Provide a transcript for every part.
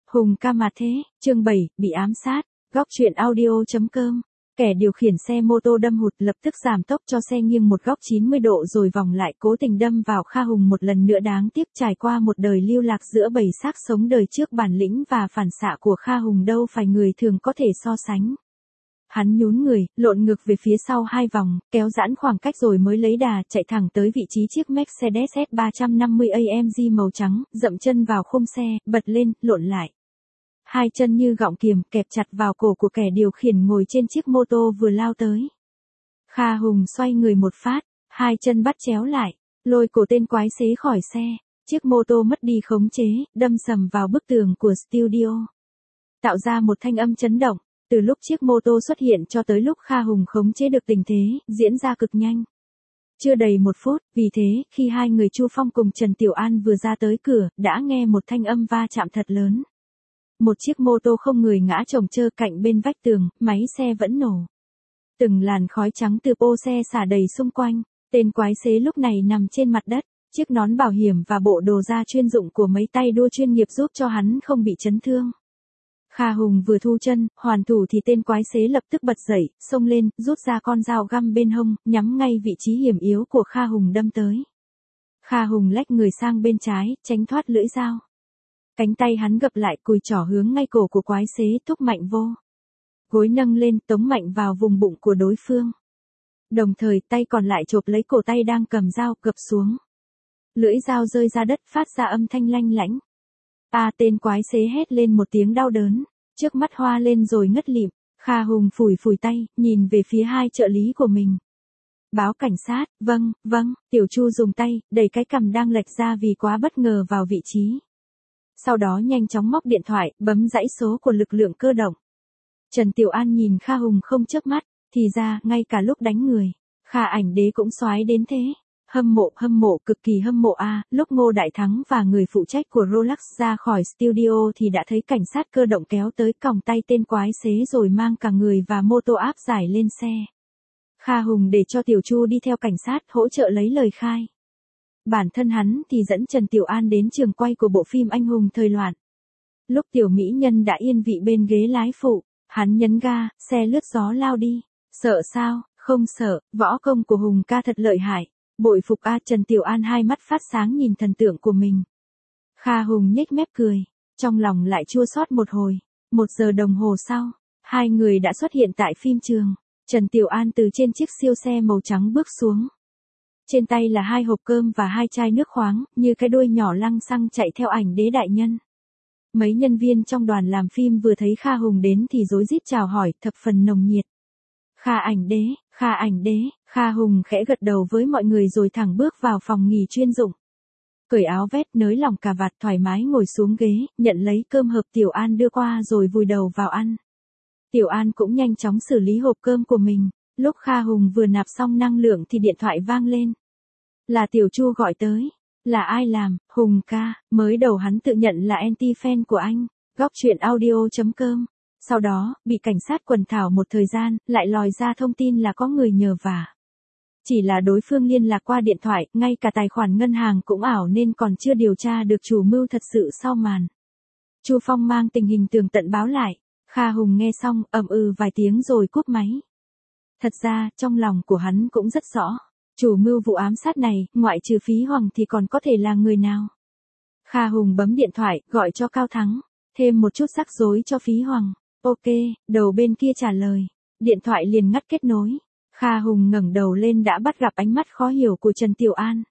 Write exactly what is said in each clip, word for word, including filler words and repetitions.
Hùng ca mà thế, chương bảy, bị ám sát, góc truyện audio.com. Kẻ điều khiển xe mô tô đâm hụt lập tức giảm tốc cho xe nghiêng một góc chín mươi độ rồi vòng lại cố tình đâm vào Kha Hùng một lần nữa. Đáng tiếc trải qua một đời lưu lạc giữa bầy xác sống đời trước, bản lĩnh và phản xạ của Kha Hùng đâu phải người thường có thể so sánh. Hắn nhún người, lộn ngược về phía sau hai vòng, kéo giãn khoảng cách rồi mới lấy đà, chạy thẳng tới vị trí chiếc Mercedes S ba trăm năm mươi a em giê màu trắng, dậm chân vào khung xe, bật lên, lộn lại. Hai chân như gọng kiềm kẹp chặt vào cổ của kẻ điều khiển ngồi trên chiếc mô tô vừa lao tới. Kha Hùng xoay người một phát, hai chân bắt chéo lại, lôi cổ tên quái xế khỏi xe, chiếc mô tô mất đi khống chế, đâm sầm vào bức tường của studio. Tạo ra một thanh âm chấn động. Từ lúc chiếc mô tô xuất hiện cho tới lúc Kha Hùng khống chế được tình thế, diễn ra cực nhanh. Chưa đầy một phút, vì thế, khi hai người Chu Phong cùng Trần Tiểu An vừa ra tới cửa, đã nghe một thanh âm va chạm thật lớn. Một chiếc mô tô không người ngã chồng chơ cạnh bên vách tường, máy xe vẫn nổ. Từng làn khói trắng từ ô xe xả đầy xung quanh, tên quái xế lúc này nằm trên mặt đất, chiếc nón bảo hiểm và bộ đồ da chuyên dụng của mấy tay đua chuyên nghiệp giúp cho hắn không bị chấn thương. Kha Hùng vừa thu chân, hoàn thủ thì tên quái xế lập tức bật dậy, xông lên, rút ra con dao găm bên hông, nhắm ngay vị trí hiểm yếu của Kha Hùng đâm tới. Kha Hùng lách người sang bên trái, tránh thoát lưỡi dao. Cánh tay hắn gập lại, cùi trỏ hướng ngay cổ của quái xế, thúc mạnh vô. Gối nâng lên, tống mạnh vào vùng bụng của đối phương. Đồng thời, tay còn lại chộp lấy cổ tay đang cầm dao, gập xuống. Lưỡi dao rơi ra đất, phát ra âm thanh lanh lảnh. A à, tên quái xế hét lên một tiếng đau đớn, trước mắt hoa lên rồi ngất lịm. Kha Hùng phủi phủi tay, nhìn về phía hai trợ lý của mình. Báo cảnh sát, vâng, vâng, Tiểu Chu dùng tay, đẩy cái cằm đang lệch ra vì quá bất ngờ vào vị trí. Sau đó nhanh chóng móc điện thoại, bấm dãy số của lực lượng cơ động. Trần Tiểu An nhìn Kha Hùng không chớp mắt, thì ra, ngay cả lúc đánh người, Kha Ảnh Đế cũng soái đến thế. Hâm mộ, hâm mộ, cực kỳ hâm mộ a. À, lúc Ngô Đại Thắng và người phụ trách của Rolex ra khỏi studio thì đã thấy cảnh sát cơ động kéo tới còng tay tên quái xế rồi mang cả người và mô tô áp giải lên xe. Kha Hùng để cho Tiểu Chu đi theo cảnh sát hỗ trợ lấy lời khai. Bản thân hắn thì dẫn Trần Tiểu An đến trường quay của bộ phim Anh hùng thời loạn. Lúc Tiểu Mỹ Nhân đã yên vị bên ghế lái phụ, hắn nhấn ga, xe lướt gió lao đi. Sợ sao? Không sợ, võ công của Hùng ca thật lợi hại. Bội phục a. Trần Tiểu An hai mắt phát sáng nhìn thần tượng của mình. Kha Hùng nhếch mép cười, trong lòng lại chua xót một hồi. Một giờ đồng hồ sau, hai người đã xuất hiện tại phim trường. Trần Tiểu An từ trên chiếc siêu xe màu trắng bước xuống. Trên tay là hai hộp cơm và hai chai nước khoáng, như cái đuôi nhỏ lăng xăng chạy theo Ảnh Đế đại nhân. Mấy nhân viên trong đoàn làm phim vừa thấy Kha Hùng đến thì rối rít chào hỏi, thập phần nồng nhiệt. Kha Ảnh Đế, Kha Ảnh Đế, Kha Hùng khẽ gật đầu với mọi người rồi thẳng bước vào phòng nghỉ chuyên dụng. Cởi áo vest, nới lỏng cà vạt, thoải mái ngồi xuống ghế, nhận lấy cơm hộp Tiểu An đưa qua rồi vùi đầu vào ăn. Tiểu An cũng nhanh chóng xử lý hộp cơm của mình. Lúc Kha Hùng vừa nạp xong năng lượng thì điện thoại vang lên. Là Tiểu Chu gọi tới. Là ai làm? Hùng ca. Mới đầu hắn tự nhận là anti-fan của anh. Góc truyện audio.com. Sau đó, bị cảnh sát quần thảo một thời gian, lại lòi ra thông tin là có người nhờ vả. Chỉ là đối phương liên lạc qua điện thoại, ngay cả tài khoản ngân hàng cũng ảo nên còn chưa điều tra được chủ mưu thật sự sau màn. Chu Phong mang tình hình tường tận báo lại. Kha Hùng nghe xong, ậm ừ vài tiếng rồi cúp máy. Thật ra, trong lòng của hắn cũng rất rõ. Chủ mưu vụ ám sát này, ngoại trừ Phí Hoàng thì còn có thể là người nào. Kha Hùng bấm điện thoại, gọi cho Cao Thắng. Thêm một chút rắc rối cho Phí Hoàng. Ok, đầu bên kia trả lời. Điện thoại liền ngắt kết nối. Kha Hùng ngẩng đầu lên đã bắt gặp ánh mắt khó hiểu của Trần Tiểu An.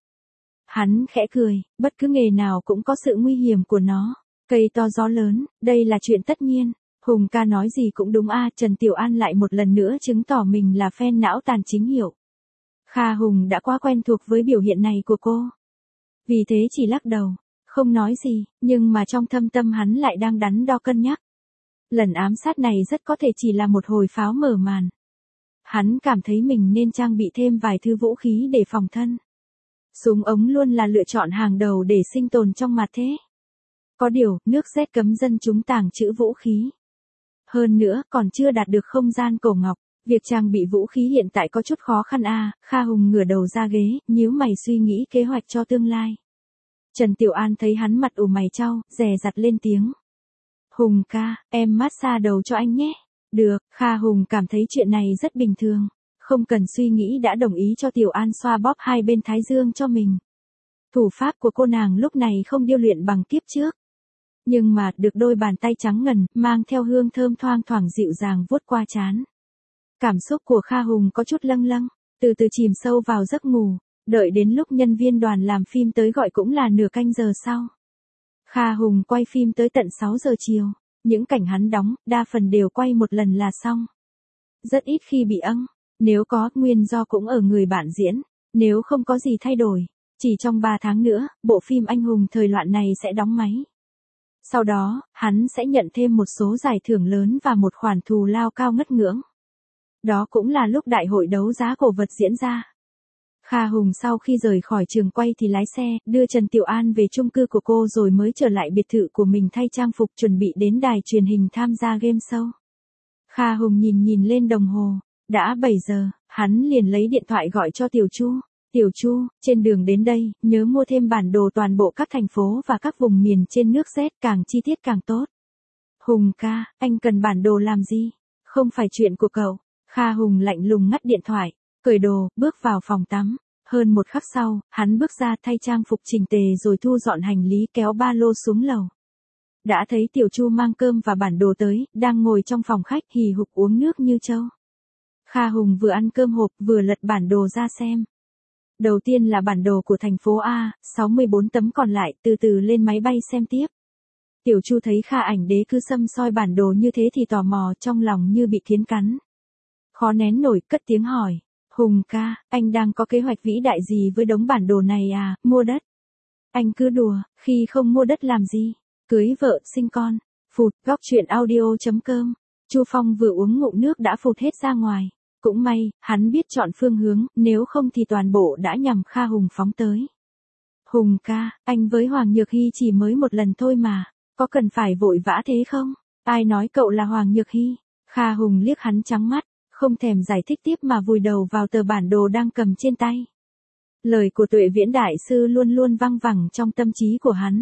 Hắn khẽ cười, bất cứ nghề nào cũng có sự nguy hiểm của nó. Cây to gió lớn, đây là chuyện tất nhiên. Hùng ca nói gì cũng đúng a. À, Trần Tiểu An lại một lần nữa chứng tỏ mình là fan não tàn chính hiệu. Kha Hùng đã quá quen thuộc với biểu hiện này của cô. Vì thế chỉ lắc đầu, không nói gì, nhưng mà trong thâm tâm hắn lại đang đắn đo cân nhắc. Lần ám sát này rất có thể chỉ là một hồi pháo mở màn. Hắn cảm thấy mình nên trang bị thêm vài thứ vũ khí để phòng thân. Súng ống luôn là lựa chọn hàng đầu để sinh tồn trong mặt thế. Có điều, nước rét cấm dân chúng tàng trữ vũ khí. Hơn nữa, còn chưa đạt được không gian cổ ngọc. Việc trang bị vũ khí hiện tại có chút khó khăn a. À, Kha Hùng ngửa đầu ra ghế, nhíu mày suy nghĩ kế hoạch cho tương lai. Trần Tiểu An thấy hắn mặt ủ mày chau, dè dặt lên tiếng. Hùng ca, em massage đầu cho anh nhé. Được, Kha Hùng cảm thấy chuyện này rất bình thường. Không cần suy nghĩ đã đồng ý cho Tiểu An xoa bóp hai bên thái dương cho mình. Thủ pháp của cô nàng lúc này không điêu luyện bằng kiếp trước. Nhưng mà được đôi bàn tay trắng ngần, mang theo hương thơm thoang thoảng dịu dàng vuốt qua trán. Cảm xúc của Kha Hùng có chút lâng lâng, từ từ chìm sâu vào giấc ngủ, đợi đến lúc nhân viên đoàn làm phim tới gọi cũng là nửa canh giờ sau. Kha Hùng quay phim tới tận sáu giờ chiều, những cảnh hắn đóng, đa phần đều quay một lần là xong. Rất ít khi bị âng, nếu có, nguyên do cũng ở người bạn diễn, nếu không có gì thay đổi, chỉ trong ba tháng nữa, bộ phim anh hùng thời loạn này sẽ đóng máy. Sau đó, hắn sẽ nhận thêm một số giải thưởng lớn và một khoản thù lao cao ngất ngưỡng. Đó cũng là lúc đại hội đấu giá cổ vật diễn ra. Kha Hùng sau khi rời khỏi trường quay thì lái xe, đưa Trần Tiểu An về chung cư của cô rồi mới trở lại biệt thự của mình thay trang phục chuẩn bị đến đài truyền hình tham gia game show. Kha Hùng nhìn nhìn lên đồng hồ, đã bảy giờ, hắn liền lấy điện thoại gọi cho Tiểu Chu. Tiểu Chu, trên đường đến đây, nhớ mua thêm bản đồ toàn bộ các thành phố và các vùng miền trên nước Z, càng chi tiết càng tốt. Hùng ca, anh cần bản đồ làm gì? Không phải chuyện của cậu. Kha Hùng lạnh lùng ngắt điện thoại, cởi đồ, bước vào phòng tắm. Hơn một khắc sau, hắn bước ra thay trang phục chỉnh tề rồi thu dọn hành lý kéo ba lô xuống lầu. Đã thấy Tiểu Chu mang cơm và bản đồ tới, đang ngồi trong phòng khách hì hục uống nước như trâu. Kha Hùng vừa ăn cơm hộp vừa lật bản đồ ra xem. Đầu tiên là bản đồ của thành phố A, sáu mươi bốn tấm còn lại từ từ lên máy bay xem tiếp. Tiểu Chu thấy Kha Ảnh Đế cứ săm soi bản đồ như thế thì tò mò trong lòng như bị kiến cắn. Khó nén nổi cất tiếng hỏi, Hùng ca, anh đang có kế hoạch vĩ đại gì với đống bản đồ này à, mua đất? Anh cứ đùa, khi không mua đất làm gì? Cưới vợ, sinh con. Phụt, góc truyện audio chấm com. Chu Phong vừa uống ngụm nước đã phụt hết ra ngoài. Cũng may, hắn biết chọn phương hướng, nếu không thì toàn bộ đã nhằm Kha Hùng phóng tới. Hùng ca, anh với Hoàng Nhược Hy chỉ mới một lần thôi mà, có cần phải vội vã thế không? Ai nói cậu là Hoàng Nhược Hy? Kha Hùng liếc hắn trắng mắt, không thèm giải thích tiếp mà vùi đầu vào tờ bản đồ đang cầm trên tay. Lời của Tuệ Viễn Đại Sư luôn luôn văng vẳng trong tâm trí của hắn.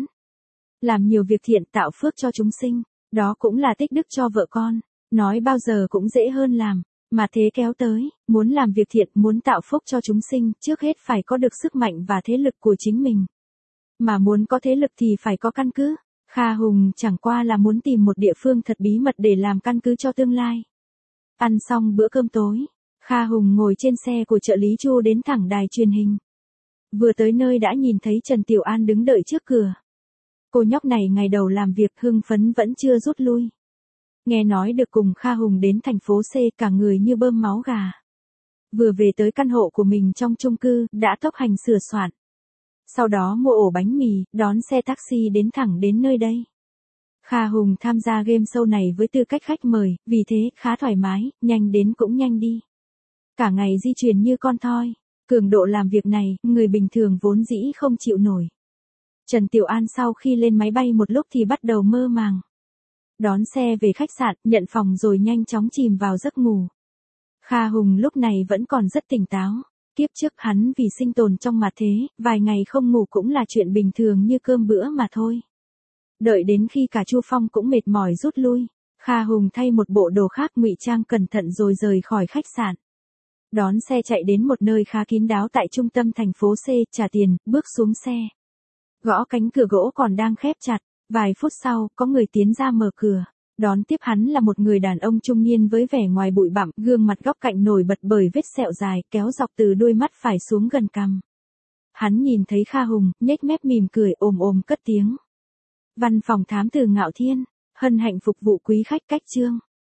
Làm nhiều việc thiện tạo phước cho chúng sinh, đó cũng là tích đức cho vợ con, nói bao giờ cũng dễ hơn làm. Mà thế kéo tới, muốn làm việc thiện, muốn tạo phúc cho chúng sinh, trước hết phải có được sức mạnh và thế lực của chính mình. Mà muốn có thế lực thì phải có căn cứ. Kha Hùng chẳng qua là muốn tìm một địa phương thật bí mật để làm căn cứ cho tương lai. Ăn xong bữa cơm tối, Kha Hùng ngồi trên xe của trợ lý Chu đến thẳng đài truyền hình. Vừa tới nơi đã nhìn thấy Trần Tiểu An đứng đợi trước cửa. Cô nhóc này ngày đầu làm việc hưng phấn vẫn chưa rút lui. Nghe nói được cùng Kha Hùng đến thành phố C, cả người như bơm máu gà. Vừa về tới căn hộ của mình trong chung cư, đã tốc hành sửa soạn. Sau đó mua ổ bánh mì, đón xe taxi đến thẳng đến nơi đây. Kha Hùng tham gia game show này với tư cách khách mời, vì thế khá thoải mái, nhanh đến cũng nhanh đi. Cả ngày di chuyển như con thoi, cường độ làm việc này, người bình thường vốn dĩ không chịu nổi. Trần Tiểu An sau khi lên máy bay một lúc thì bắt đầu mơ màng. Đón xe về khách sạn, nhận phòng rồi nhanh chóng chìm vào giấc ngủ. Kha Hùng lúc này vẫn còn rất tỉnh táo. Kiếp trước hắn vì sinh tồn trong mặt thế, vài ngày không ngủ cũng là chuyện bình thường như cơm bữa mà thôi. Đợi đến khi cả Chu Phong cũng mệt mỏi rút lui, Kha Hùng thay một bộ đồ khác ngụy trang cẩn thận rồi rời khỏi khách sạn. Đón xe chạy đến một nơi khá kín đáo tại trung tâm thành phố C, trả tiền, bước xuống xe. Gõ cánh cửa gỗ còn đang khép chặt. Vài phút sau, có người tiến ra mở cửa. Đón tiếp hắn là một người đàn ông trung niên với vẻ ngoài bụi bặm, gương mặt góc cạnh nổi bật bởi vết sẹo dài, kéo dọc từ đuôi mắt phải xuống gần cằm. Hắn nhìn thấy Kha Hùng, nhếch mép mỉm cười ồm ồm cất tiếng. Văn phòng thám tử Ngạo Thiên, hân hạnh phục vụ quý khách cách chương.